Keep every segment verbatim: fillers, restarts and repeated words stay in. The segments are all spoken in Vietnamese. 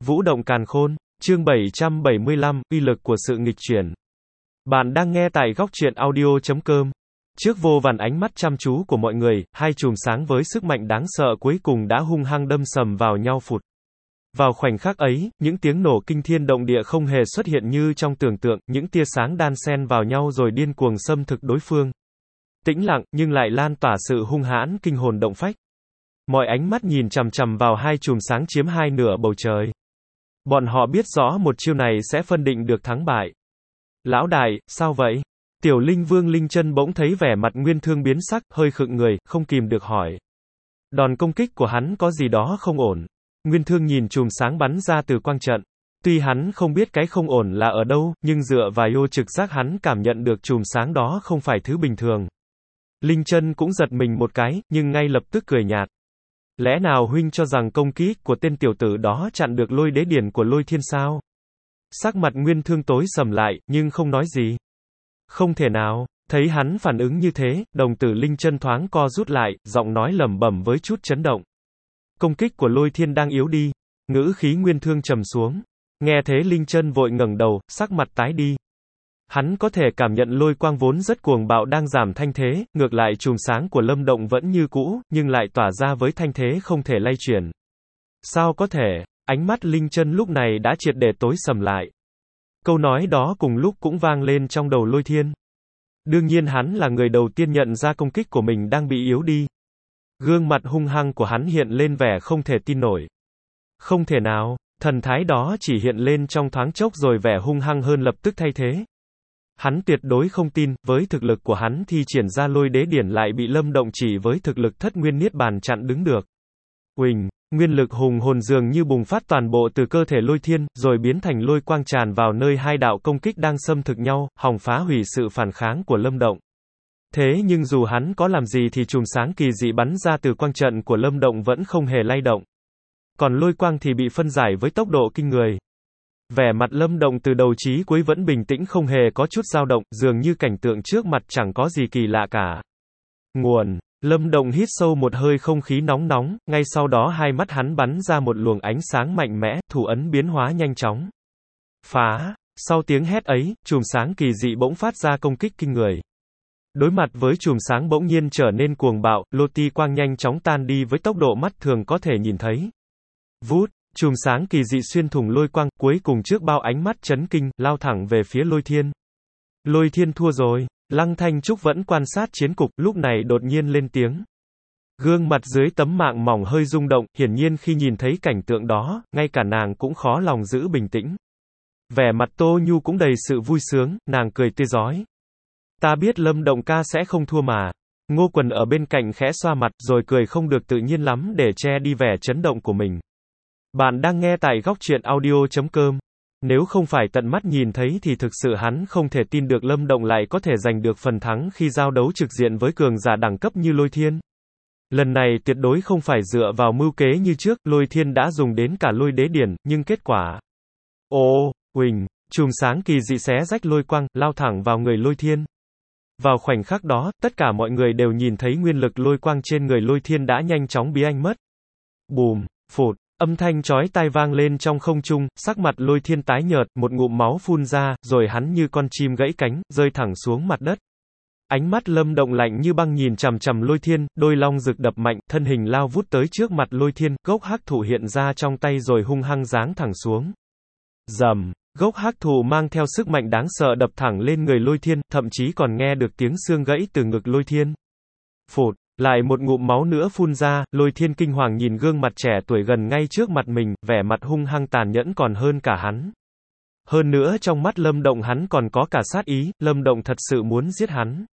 Vũ động càn khôn, chương bảy trăm bảy mươi lăm, uy lực của sự nghịch chuyển. Bạn đang nghe tại góc truyện audio chấm com. Trước vô vàn ánh mắt chăm chú của mọi người, hai chùm sáng với sức mạnh đáng sợ cuối cùng đã hung hăng đâm sầm vào nhau phụt. Vào khoảnh khắc ấy, những tiếng nổ kinh thiên động địa không hề xuất hiện như trong tưởng tượng, những tia sáng đan xen vào nhau rồi điên cuồng xâm thực đối phương. Tĩnh lặng, nhưng lại lan tỏa sự hung hãn kinh hồn động phách. Mọi ánh mắt nhìn chằm chằm vào hai chùm sáng chiếm hai nửa bầu trời. Bọn họ biết rõ một chiêu này sẽ phân định được thắng bại. Lão đại, sao vậy? Tiểu Linh Vương Linh Chân bỗng thấy vẻ mặt Nguyên Thương biến sắc, hơi khựng người, không kìm được hỏi. Đòn công kích của hắn có gì đó không ổn. Nguyên Thương nhìn chùm sáng bắn ra từ quang trận. Tuy hắn không biết cái không ổn là ở đâu, nhưng dựa vào yêu trực giác hắn cảm nhận được chùm sáng đó không phải thứ bình thường. Linh Chân cũng giật mình một cái, nhưng ngay lập tức cười nhạt. Lẽ nào huynh cho rằng công kích của tên tiểu tử đó chặn được lôi đế điển của lôi thiên sao? Sắc mặt Nguyên Thương tối sầm lại, nhưng không nói gì. Không thể nào. Thấy hắn phản ứng như thế, đồng tử Linh Chân thoáng co rút lại, giọng nói lẩm bẩm với chút chấn động. Công kích của lôi thiên đang yếu đi. Ngữ khí Nguyên Thương trầm xuống. Nghe thế Linh Chân vội ngẩng đầu, sắc mặt tái đi. Hắn có thể cảm nhận lôi quang vốn rất cuồng bạo đang giảm thanh thế, ngược lại chùm sáng của Lâm Động vẫn như cũ, nhưng lại tỏa ra với thanh thế không thể lay chuyển. Sao có thể? Ánh mắt Linh Chân lúc này đã triệt để tối sầm lại. Câu nói đó cùng lúc cũng vang lên trong đầu lôi thiên. Đương nhiên hắn là người đầu tiên nhận ra công kích của mình đang bị yếu đi. Gương mặt hung hăng của hắn hiện lên vẻ không thể tin nổi. Không thể nào, thần thái đó chỉ hiện lên trong thoáng chốc rồi vẻ hung hăng hơn lập tức thay thế. Hắn tuyệt đối không tin, với thực lực của hắn thi triển ra lôi đế điển lại bị Lâm Động chỉ với thực lực thất nguyên niết bàn chặn đứng được. Uỳnh, nguyên lực hùng hồn dường như bùng phát toàn bộ từ cơ thể lôi thiên, rồi biến thành lôi quang tràn vào nơi hai đạo công kích đang xâm thực nhau, hòng phá hủy sự phản kháng của Lâm Động. Thế nhưng dù hắn có làm gì thì chùm sáng kỳ dị bắn ra từ quang trận của Lâm Động vẫn không hề lay động. Còn lôi quang thì bị phân giải với tốc độ kinh người. Vẻ mặt Lâm Động từ đầu chí cuối vẫn bình tĩnh không hề có chút dao động, dường như cảnh tượng trước mặt chẳng có gì kỳ lạ cả. Nguồn. Lâm Động hít sâu một hơi không khí nóng nóng, ngay sau đó hai mắt hắn bắn ra một luồng ánh sáng mạnh mẽ, thủ ấn biến hóa nhanh chóng. Phá! Sau tiếng hét ấy, chùm sáng kỳ dị bỗng phát ra công kích kinh người. Đối mặt với chùm sáng bỗng nhiên trở nên cuồng bạo, lô ti quang nhanh chóng tan đi với tốc độ mắt thường có thể nhìn thấy. Vút! Chùm sáng kỳ dị xuyên thủng lôi quang, cuối cùng trước bao ánh mắt chấn kinh, lao thẳng về phía lôi thiên. Lôi thiên thua rồi. Lăng Thanh Trúc vẫn quan sát chiến cục, lúc này đột nhiên lên tiếng. Gương mặt dưới tấm mạng mỏng hơi rung động, hiển nhiên khi nhìn thấy cảnh tượng đó, ngay cả nàng cũng khó lòng giữ bình tĩnh. Vẻ mặt Tô Nhu cũng đầy sự vui sướng, nàng cười tươi rói. Ta biết Lâm Động ca sẽ không thua mà. Ngô Quần ở bên cạnh khẽ xoa mặt, rồi cười không được tự nhiên lắm để che đi vẻ chấn động của mình. Bạn đang nghe tại góc truyện audio chấm com. Nếu không phải tận mắt nhìn thấy thì thực sự hắn không thể tin được Lâm Động lại có thể giành được phần thắng khi giao đấu trực diện với cường giả đẳng cấp như Lôi Thiên. Lần này tuyệt đối không phải dựa vào mưu kế như trước, Lôi Thiên đã dùng đến cả lôi đế điển, nhưng kết quả... Ồ, huỳnh, chùm sáng kỳ dị xé rách lôi quang, lao thẳng vào người Lôi Thiên. Vào khoảnh khắc đó, tất cả mọi người đều nhìn thấy nguyên lực lôi quang trên người Lôi Thiên đã nhanh chóng bí anh mất. Bùm, phụt. Âm thanh chói tai vang lên trong không trung, sắc mặt Lôi Thiên tái nhợt, một ngụm máu phun ra, rồi hắn như con chim gãy cánh, rơi thẳng xuống mặt đất. Ánh mắt Lâm Động lạnh như băng nhìn chằm chằm Lôi Thiên, đôi long rực đập mạnh, thân hình lao vút tới trước mặt Lôi Thiên, gốc hắc thụ hiện ra trong tay rồi hung hăng giáng thẳng xuống. Rầm, gốc hắc thụ mang theo sức mạnh đáng sợ đập thẳng lên người Lôi Thiên, thậm chí còn nghe được tiếng xương gãy từ ngực Lôi Thiên. Phụt. Lại một ngụm máu nữa phun ra, Lôi Thiên kinh hoàng nhìn gương mặt trẻ tuổi gần ngay trước mặt mình, vẻ mặt hung hăng tàn nhẫn còn hơn cả hắn. Hơn nữa trong mắt Lâm Động hắn còn có cả sát ý, Lâm Động thật sự muốn giết hắn.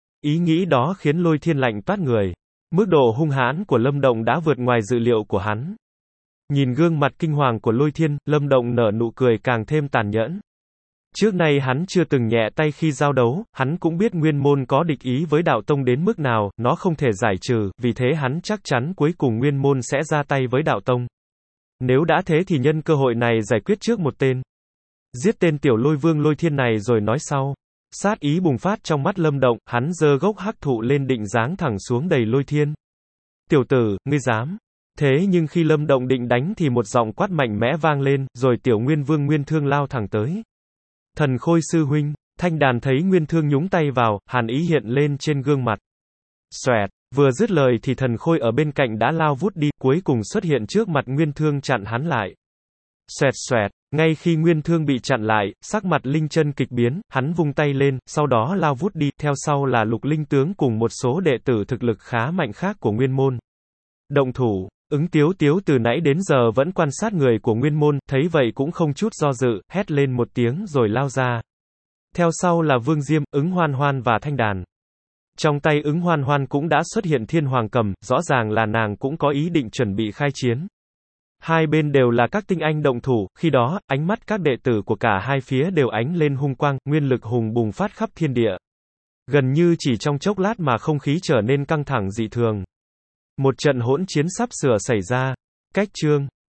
Ý nghĩ đó khiến Lôi Thiên lạnh toát người. Mức độ hung hãn của Lâm Động đã vượt ngoài dự liệu của hắn. Nhìn gương mặt kinh hoàng của Lôi Thiên, Lâm Động nở nụ cười càng thêm tàn nhẫn. Trước nay hắn chưa từng nhẹ tay khi giao đấu, hắn cũng biết nguyên môn có địch ý với đạo tông đến mức nào, nó không thể giải trừ, vì thế hắn chắc chắn cuối cùng nguyên môn sẽ ra tay với đạo tông. Nếu đã thế thì nhân cơ hội này giải quyết trước một tên. Giết tên tiểu Lôi Vương Lôi Thiên này rồi nói sau. Sát ý bùng phát trong mắt Lâm Động, hắn giơ gốc hắc thụ lên định giáng thẳng xuống đầy Lôi Thiên. Tiểu tử, ngươi dám. Thế nhưng khi Lâm Động định đánh thì một giọng quát mạnh mẽ vang lên, rồi Tiểu Nguyên Vương Nguyên Thương lao thẳng tới. Thần Khôi sư huynh, Thanh Đàn thấy Nguyên Thương nhúng tay vào, hàn ý hiện lên trên gương mặt. Xoẹt, vừa dứt lời thì Thần Khôi ở bên cạnh đã lao vút đi, cuối cùng xuất hiện trước mặt Nguyên Thương chặn hắn lại. Xoẹt xoẹt, ngay khi Nguyên Thương bị chặn lại, sắc mặt Linh Chân kịch biến, hắn vung tay lên, sau đó lao vút đi, theo sau là Lục Linh tướng cùng một số đệ tử thực lực khá mạnh khác của Nguyên môn. Động thủ, Ứng Tiếu Tiếu từ nãy đến giờ vẫn quan sát người của Nguyên môn, thấy vậy cũng không chút do dự, hét lên một tiếng rồi lao ra. Theo sau là Vương Diêm, Ứng Hoan Hoan và Thanh Đàn. Trong tay Ứng Hoan Hoan cũng đã xuất hiện Thiên Hoàng Cầm, rõ ràng là nàng cũng có ý định chuẩn bị khai chiến. Hai bên đều là các tinh anh động thủ, khi đó, ánh mắt các đệ tử của cả hai phía đều ánh lên hung quang, nguyên lực hùng bùng phát khắp thiên địa. Gần như chỉ trong chốc lát mà không khí trở nên căng thẳng dị thường. Một trận hỗn chiến sắp sửa xảy ra. Cách chương